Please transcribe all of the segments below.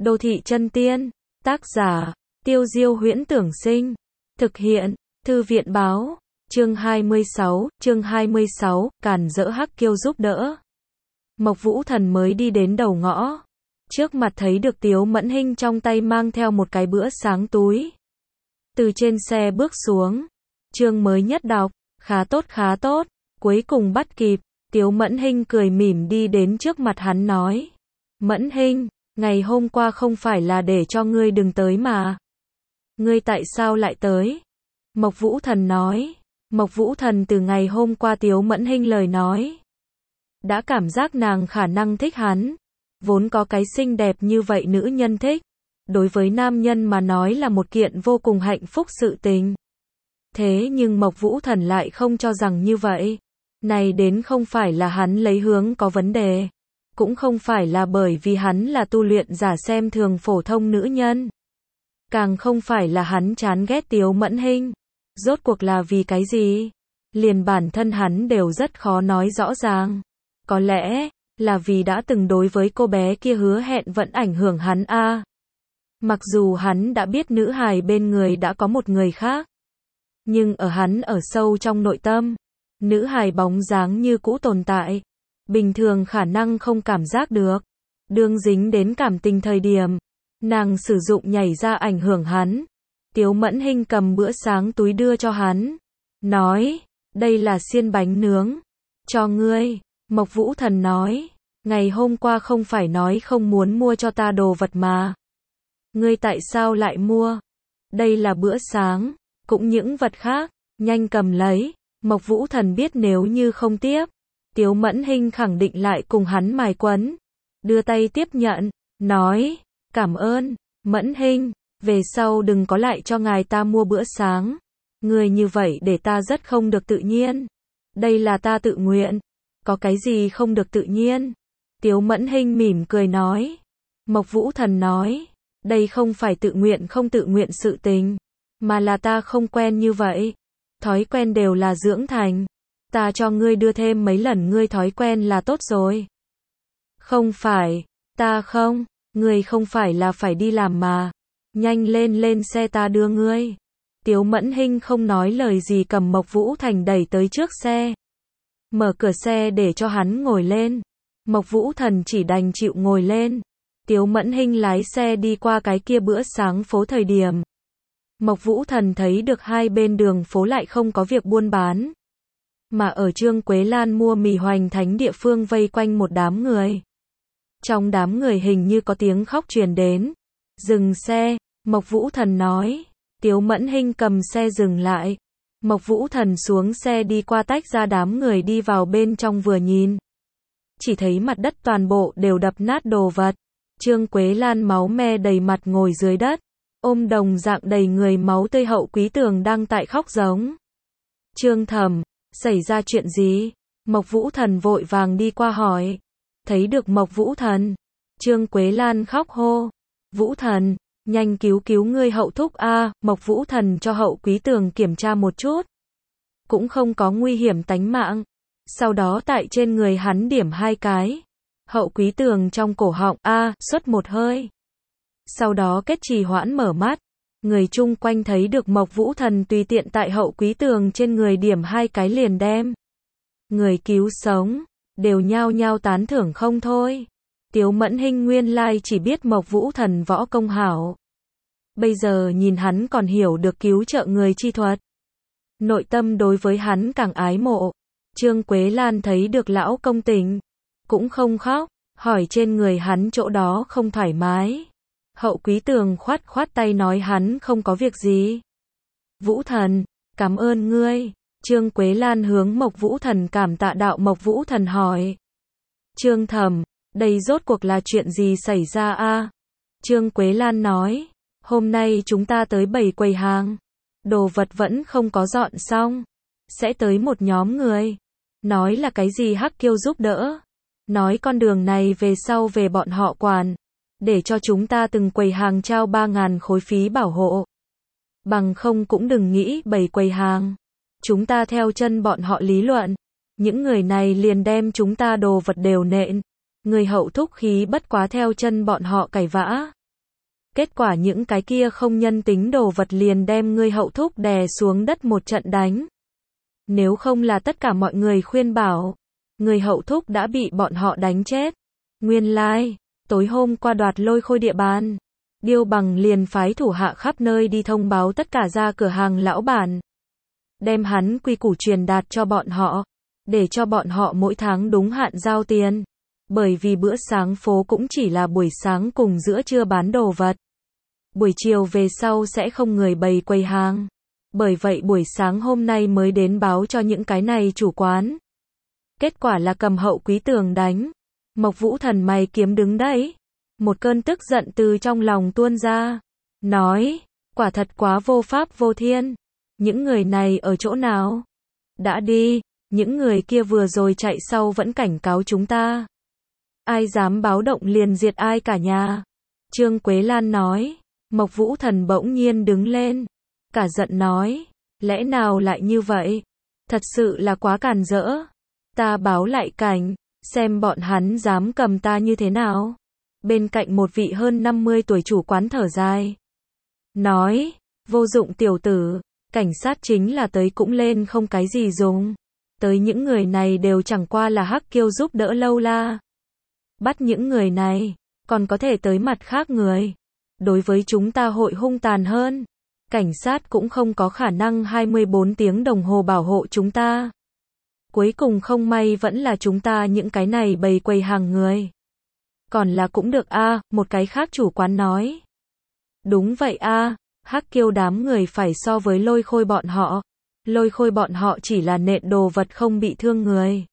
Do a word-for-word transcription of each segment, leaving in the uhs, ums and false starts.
Đô thị chân tiên, tác giả, Tiêu Diêu Huyễn Tưởng Sinh, thực hiện, Thư viện Báo, chương hai mươi sáu, chương hai mươi sáu, càn rỡ Hắc Kiêu giúp đỡ. Mộc Vũ Thần mới đi đến đầu ngõ, trước mặt thấy được Tiếu Mẫn Hinh trong tay mang theo một cái bữa sáng túi. Từ trên xe bước xuống, chương mới nhất đọc, khá tốt khá tốt, cuối cùng bắt kịp, Tiếu Mẫn Hinh cười mỉm đi đến trước mặt hắn nói. Mẫn Hinh, ngày hôm qua không phải là để cho ngươi đừng tới mà. Ngươi tại sao lại tới? Mộc Vũ Thần nói. Mộc Vũ Thần từ ngày hôm qua Tiếu Mẫn Hinh lời nói, đã cảm giác nàng khả năng thích hắn. Vốn có cái xinh đẹp như vậy nữ nhân thích, đối với nam nhân mà nói là một kiện vô cùng hạnh phúc sự tình. Thế nhưng Mộc Vũ Thần lại không cho rằng như vậy. Này đến không phải là hắn lấy hướng có vấn đề, cũng không phải là bởi vì hắn là tu luyện giả xem thường phổ thông nữ nhân, càng không phải là hắn chán ghét Tiếu Mẫn Hinh. Rốt cuộc là vì cái gì? Liền bản thân hắn đều rất khó nói rõ ràng. Có lẽ là vì đã từng đối với cô bé kia hứa hẹn vẫn ảnh hưởng hắn a. À. Mặc dù hắn đã biết nữ hài bên người đã có một người khác, nhưng ở hắn ở sâu trong nội tâm, nữ hài bóng dáng như cũ tồn tại. Bình thường khả năng không cảm giác được. Đương dính đến cảm tình thời điểm, nàng sử dụng nhảy ra ảnh hưởng hắn. Tiếu Mẫn Hinh cầm bữa sáng túi đưa cho hắn, nói, đây là xiên bánh nướng, cho ngươi. Mộc Vũ Thần nói, ngày hôm qua không phải nói không muốn mua cho ta đồ vật mà. Ngươi tại sao lại mua? Đây là bữa sáng, cũng những vật khác, nhanh cầm lấy. Mộc Vũ Thần biết nếu như không tiếp, Tiếu Mẫn Hinh khẳng định lại cùng hắn mài quấn. Đưa tay tiếp nhận, nói, cảm ơn, Mẫn Hinh, về sau đừng có lại cho ngài ta mua bữa sáng. Người như vậy để ta rất không được tự nhiên. Đây là ta tự nguyện, có cái gì không được tự nhiên? Tiếu Mẫn Hinh mỉm cười nói. Mộc Vũ Thần nói, đây không phải tự nguyện không tự nguyện sự tình, mà là ta không quen như vậy. Thói quen đều là dưỡng thành. Ta cho ngươi đưa thêm mấy lần ngươi thói quen là tốt rồi. Không phải, ta không, ngươi không phải là phải đi làm mà. Nhanh lên lên xe ta đưa ngươi. Tiếu Mẫn Hinh không nói lời gì cầm Mộc Vũ Thần đẩy tới trước xe. Mở cửa xe để cho hắn ngồi lên. Mộc Vũ Thần chỉ đành chịu ngồi lên. Tiếu Mẫn Hinh lái xe đi qua cái kia bữa sáng phố thời điểm. Mộc Vũ Thần thấy được hai bên đường phố lại không có việc buôn bán. Mà ở Trương Quế Lan mua mì hoành thánh địa phương vây quanh một đám người. Trong đám người hình như có tiếng khóc truyền đến. Dừng xe, Mộc Vũ Thần nói. Tiếu Mẫn Hinh cầm xe dừng lại. Mộc Vũ Thần xuống xe đi qua tách ra đám người đi vào bên trong vừa nhìn. Chỉ thấy mặt đất toàn bộ đều đập nát đồ vật. Trương Quế Lan máu me đầy mặt ngồi dưới đất. Ôm đồng dạng đầy người máu tươi Hậu Quý Tường đang tại khóc giống. Trương Thẩm, xảy ra chuyện gì? Mộc Vũ Thần vội vàng đi qua hỏi. Thấy được Mộc Vũ Thần, Trương Quế Lan khóc hô. Vũ Thần, nhanh cứu cứu ngươi Hậu thúc a. À. Mộc Vũ Thần cho Hậu Quý Tường kiểm tra một chút. Cũng không có nguy hiểm tánh mạng. Sau đó tại trên người hắn điểm hai cái. Hậu Quý Tường trong cổ họng a à, xuất một hơi. Sau đó kết trì hoãn mở mắt. Người chung quanh thấy được Mộc Vũ Thần tùy tiện tại Hậu Quý Tường trên người điểm hai cái liền đem người cứu sống, đều nhao nhao tán thưởng không thôi. Tiếu Mẫn Hinh nguyên lai chỉ biết Mộc Vũ Thần võ công hảo. Bây giờ nhìn hắn còn hiểu được cứu trợ người chi thuật. Nội tâm đối với hắn càng ái mộ. Trương Quế Lan thấy được lão công tỉnh, cũng không khóc, hỏi trên người hắn chỗ đó không thoải mái. Hậu Quý Tường khoát khoát tay nói hắn không có việc gì. Vũ Thần, cảm ơn ngươi. Trương Quế Lan hướng Mộc Vũ Thần cảm tạ đạo. Mộc Vũ Thần hỏi. Trương Thẩm, đây rốt cuộc là chuyện gì xảy ra a? À? Trương Quế Lan nói, hôm nay chúng ta tới bảy quầy hàng. Đồ vật vẫn không có dọn xong. Sẽ tới một nhóm người. Nói là cái gì Hắc Kiêu giúp đỡ. Nói con đường này về sau về bọn họ quản. Để cho chúng ta từng quầy hàng trao ba ngàn khối phí bảo hộ. Bằng không cũng đừng nghĩ bảy quầy hàng. Chúng ta theo chân bọn họ lý luận. Những người này liền đem chúng ta đồ vật đều nện. Người Hậu thúc khí bất quá theo chân bọn họ cày vã. Kết quả những cái kia không nhân tính đồ vật liền đem ngươi hậu thúc đè xuống đất một trận đánh. Nếu không là tất cả mọi người khuyên bảo, người hậu thúc đã bị bọn họ đánh chết. Nguyên lai, like, tối hôm qua đoạt lôi khôi địa bàn, Điêu Bằng liền phái thủ hạ khắp nơi đi thông báo tất cả ra cửa hàng lão bản. Đem hắn quy củ truyền đạt cho bọn họ, để cho bọn họ mỗi tháng đúng hạn giao tiền. Bởi vì bữa sáng phố cũng chỉ là buổi sáng cùng giữa trưa bán đồ vật. Buổi chiều về sau sẽ không người bày quầy hàng. Bởi vậy buổi sáng hôm nay mới đến báo cho những cái này chủ quán. Kết quả là cầm hậu quý tường đánh. Mộc Vũ Thần mày kiếm đứng đấy. Một cơn tức giận từ trong lòng tuôn ra. Nói, quả thật quá vô pháp vô thiên. Những người này ở chỗ nào? Đã đi, những người kia vừa rồi chạy sau vẫn cảnh cáo chúng ta. Ai dám báo động liền diệt ai cả nhà. Trương Quế Lan nói. Mộc Vũ Thần bỗng nhiên đứng lên. Cả giận nói. Lẽ nào lại như vậy? Thật sự là quá càn rỡ. Ta báo lại cảnh. Xem bọn hắn dám cầm ta như thế nào. Bên cạnh một vị hơn năm mươi tuổi chủ quán thở dài. Nói. Vô dụng tiểu tử. Cảnh sát chính là tới cũng lên không cái gì dùng. Tới những người này đều chẳng qua là hắc kiêu giúp đỡ lâu la. Bắt những người này. Còn có thể tới mặt khác người. Đối với chúng ta hội hung tàn hơn. Cảnh sát cũng không có khả năng hai mươi bốn tiếng đồng hồ bảo hộ chúng ta. Cuối cùng không may vẫn là chúng ta những cái này bày quầy hàng người. Còn là cũng được a, à, một cái khác chủ quán nói. Đúng vậy a, à, hắc kiêu đám người phải so với lôi khôi bọn họ. Lôi khôi bọn họ chỉ là nện đồ vật không bị thương người.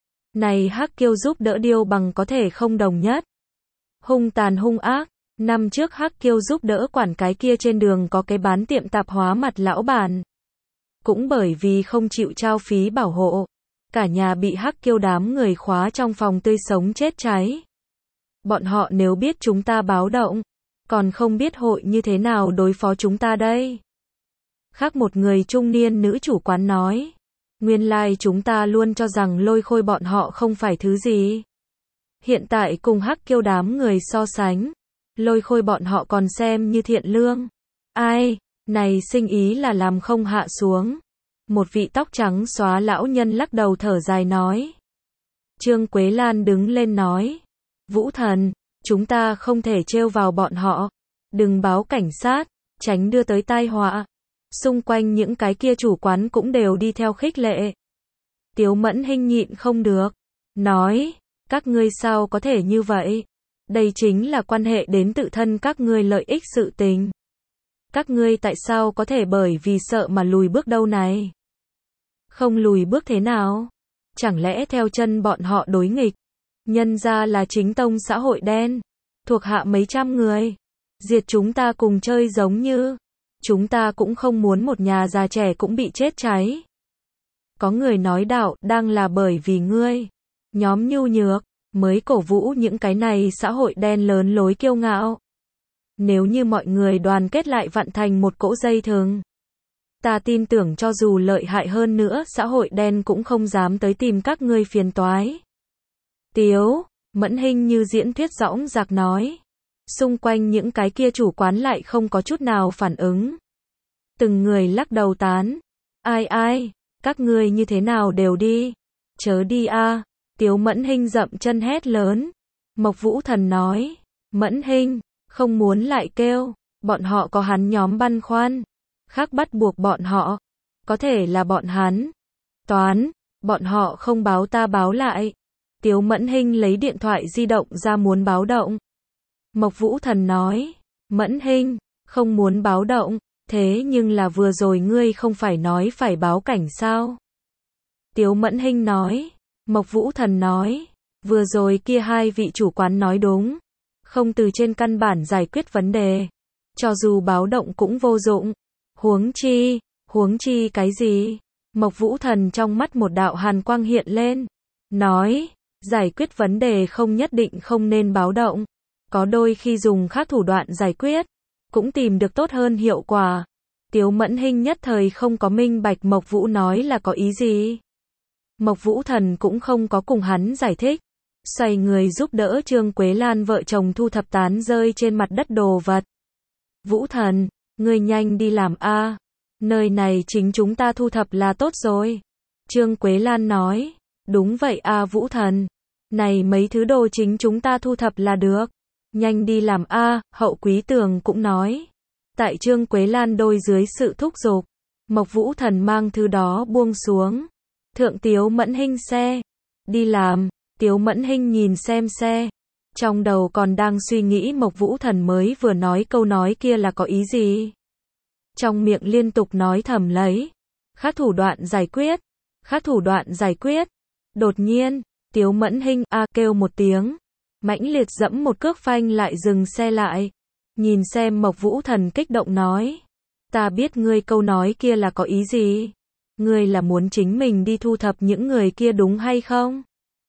Này hắc kiêu giúp đỡ Điêu Bằng có thể không đồng nhất. Hung tàn hung ác. Năm trước hắc kiêu giúp đỡ quản cái kia trên đường có cái bán tiệm tạp hóa mặt lão bản. Cũng bởi vì không chịu trao phí bảo hộ. Cả nhà bị hắc kiêu đám người khóa trong phòng tươi sống chết cháy. Bọn họ nếu biết chúng ta báo động, còn không biết hội như thế nào đối phó chúng ta đây. Khác một người trung niên nữ chủ quán nói. Nguyên lai like chúng ta luôn cho rằng lôi khôi bọn họ không phải thứ gì. Hiện tại cùng hắc kiêu đám người so sánh. Lôi khôi bọn họ còn xem như thiện lương. Ai, này sinh ý là làm không hạ xuống. Một vị tóc trắng xóa lão nhân lắc đầu thở dài nói. Trương Quế Lan đứng lên nói. Vũ Thần, chúng ta không thể trêu vào bọn họ. Đừng báo cảnh sát, tránh đưa tới tai họa. Xung quanh những cái kia chủ quán cũng đều đi theo khích lệ. Tiếu Mẫn Hinh nhịn không được. Nói, các ngươi sao có thể như vậy? Đây chính là quan hệ đến tự thân các ngươi lợi ích sự tình. Các ngươi tại sao có thể bởi vì sợ mà lùi bước đâu này? Không lùi bước thế nào? Chẳng lẽ theo chân bọn họ đối nghịch? Nhân ra là chính tông xã hội đen. Thuộc hạ mấy trăm người. Diệt chúng ta cùng chơi giống như. Chúng ta cũng không muốn một nhà già trẻ cũng bị chết cháy. Có người nói đạo đang là bởi vì ngươi. Nhóm nhu nhược. Mới cổ vũ những cái này xã hội đen lớn lối kiêu ngạo. Nếu như mọi người đoàn kết lại vặn thành một cỗ dây thừng. Ta tin tưởng cho dù lợi hại hơn nữa xã hội đen cũng không dám tới tìm các ngươi phiền toái. Tiếu, Mẫn Hinh như diễn thuyết dõng dạc nói. Xung quanh những cái kia chủ quán lại không có chút nào phản ứng. Từng người lắc đầu tán. Ai ai, các ngươi như thế nào đều đi. Chớ đi a. À. Tiếu Mẫn Hinh dậm chân hét lớn. Mộc Vũ Thần nói. Mẫn Hinh, không muốn lại kêu. Bọn họ có hắn nhóm băn khoăn. Khác bắt buộc bọn họ. Có thể là bọn hắn. Toán, bọn họ không báo ta báo lại. Tiếu Mẫn Hinh lấy điện thoại di động ra muốn báo động. Mộc Vũ Thần nói. Mẫn Hinh, không muốn báo động. Thế nhưng là vừa rồi ngươi không phải nói phải báo cảnh sao? Tiếu Mẫn Hinh nói. Mộc Vũ Thần nói. Vừa rồi kia hai vị chủ quán nói đúng. Không từ trên căn bản giải quyết vấn đề. Cho dù báo động cũng vô dụng. Huống chi, huống chi cái gì? Mộc Vũ Thần trong mắt một đạo hàn quang hiện lên. Nói, giải quyết vấn đề không nhất định không nên báo động. Có đôi khi dùng khác thủ đoạn giải quyết, cũng tìm được tốt hơn hiệu quả. Tiếu Mẫn Hinh nhất thời không có minh bạch Mộc Vũ nói là có ý gì. Mộc Vũ Thần cũng không có cùng hắn giải thích. Xoay người giúp đỡ Trương Quế Lan vợ chồng thu thập tán rơi trên mặt đất đồ vật. Vũ Thần, ngươi nhanh đi làm a. Nơi này chính chúng ta thu thập là tốt rồi. Trương Quế Lan nói, đúng vậy a Vũ Thần. Này mấy thứ đồ chính chúng ta thu thập là được. Nhanh đi làm a, Hậu Quý Tường cũng nói. Tại Trương Quế Lan đôi dưới sự thúc giục, Mộc Vũ Thần mang thứ đó buông xuống. Thượng Tiếu Mẫn Hinh xe. Đi làm, Tiếu Mẫn Hinh nhìn xem xe. Trong đầu còn đang suy nghĩ Mộc Vũ Thần mới vừa nói câu nói kia là có ý gì. Trong miệng liên tục nói thầm lấy. Khác thủ đoạn giải quyết. Khác thủ đoạn giải quyết. Đột nhiên, Tiếu Mẫn Hinh a kêu một tiếng. Mãnh liệt dẫm một cước phanh lại dừng xe lại. Nhìn xem Mộc Vũ Thần kích động nói. Ta biết ngươi câu nói kia là có ý gì. Ngươi là muốn chính mình đi thu thập những người kia đúng hay không?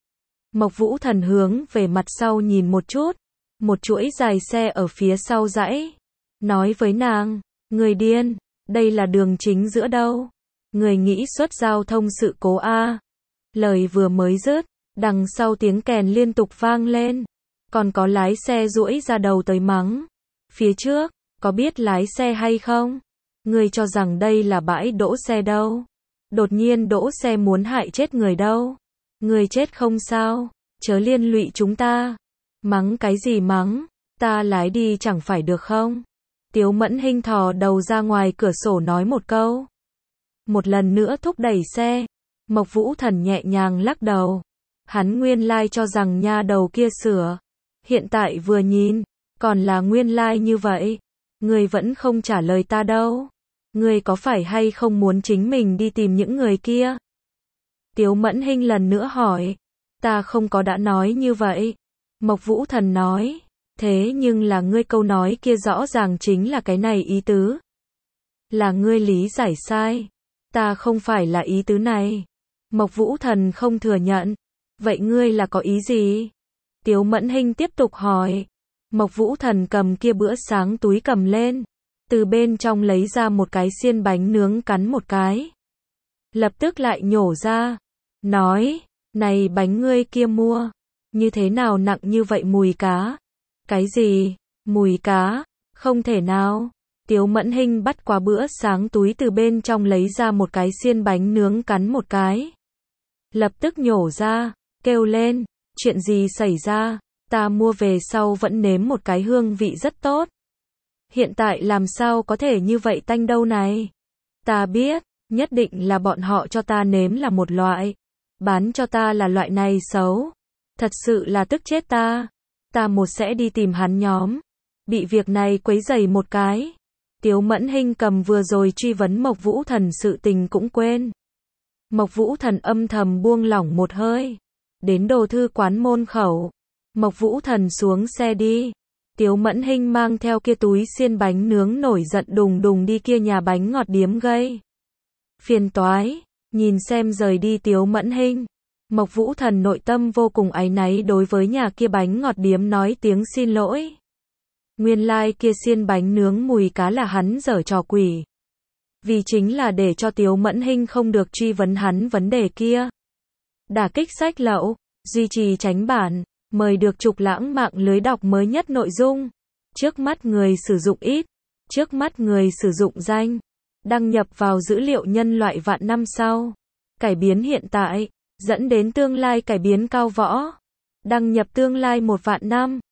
Mộc Vũ Thần hướng về mặt sau nhìn một chút. Một chuỗi dài xe ở phía sau dãy. Nói với nàng, người điên, đây là đường chính giữa đâu. Người nghĩ xuất giao thông sự cố a. Lời vừa mới dứt, đằng sau tiếng kèn liên tục vang lên. Còn có lái xe duỗi ra đầu tới mắng. Phía trước, có biết lái xe hay không? Người cho rằng đây là bãi đỗ xe đâu. Đột nhiên đỗ xe muốn hại chết người đâu. Người chết không sao, chớ liên lụy chúng ta. Mắng cái gì mắng, ta lái đi chẳng phải được không? Tiếu Mẫn Hinh thò đầu ra ngoài cửa sổ nói một câu. Một lần nữa thúc đẩy xe. Mộc Vũ Thần nhẹ nhàng lắc đầu. Hắn nguyên lai cho rằng nha đầu kia sửa. Hiện tại vừa nhìn, còn là nguyên lai như vậy. Người vẫn không trả lời ta đâu. Người có phải hay không muốn chính mình đi tìm những người kia? Tiếu Mẫn Hinh lần nữa hỏi. Ta không có đã nói như vậy. Mộc Vũ Thần nói. Thế nhưng là ngươi câu nói kia rõ ràng chính là cái này ý tứ. Là ngươi lý giải sai. Ta không phải là ý tứ này. Mộc Vũ Thần không thừa nhận. Vậy ngươi là có ý gì? Tiếu Mẫn Hinh tiếp tục hỏi. Mộc Vũ Thần cầm kia bữa sáng túi cầm lên. Từ bên trong lấy ra một cái xiên bánh nướng cắn một cái. Lập tức lại nhổ ra. Nói, này bánh ngươi kia mua. Như thế nào nặng như vậy mùi cá? Cái gì? Mùi cá? Không thể nào. Tiếu Mẫn Hinh bắt qua bữa sáng túi từ bên trong lấy ra một cái xiên bánh nướng cắn một cái. Lập tức nhổ ra, kêu lên. Chuyện gì xảy ra? Ta mua về sau vẫn nếm một cái hương vị rất tốt. Hiện tại làm sao có thể như vậy tanh đâu này? Ta biết, nhất định là bọn họ cho ta nếm là một loại. Bán cho ta là loại này xấu. Thật sự là tức chết ta. Ta một sẽ đi tìm hắn nhóm. Bị việc này quấy rầy một cái. Tiếu Mẫn Hinh cầm vừa rồi truy vấn Mộc Vũ Thần sự tình cũng quên. Mộc Vũ Thần âm thầm buông lỏng một hơi. Đến đồ thư quán môn khẩu. Mộc Vũ Thần xuống xe đi. Tiếu Mẫn Hinh mang theo kia túi xiên bánh nướng nổi giận đùng đùng đi kia nhà bánh ngọt điếm gây. Phiền toái. Nhìn xem rời đi Tiếu Mẫn Hinh. Mộc Vũ Thần nội tâm vô cùng áy náy đối với nhà kia bánh ngọt điếm nói tiếng xin lỗi. Nguyên lai like kia xiên bánh nướng mùi cá là hắn giở trò quỷ. Vì chính là để cho Tiếu Mẫn Hinh không được truy vấn hắn vấn đề kia. Đả kích sách lậu, duy trì tránh bản, mời được Trục Lãng mạng lưới đọc mới nhất nội dung. Trước mắt người sử dụng ít, trước mắt người sử dụng danh. Đăng nhập vào dữ liệu nhân loại vạn năm sau. Cải biến hiện tại, dẫn đến tương lai cải biến cao võ. Đăng nhập tương lai một vạn năm.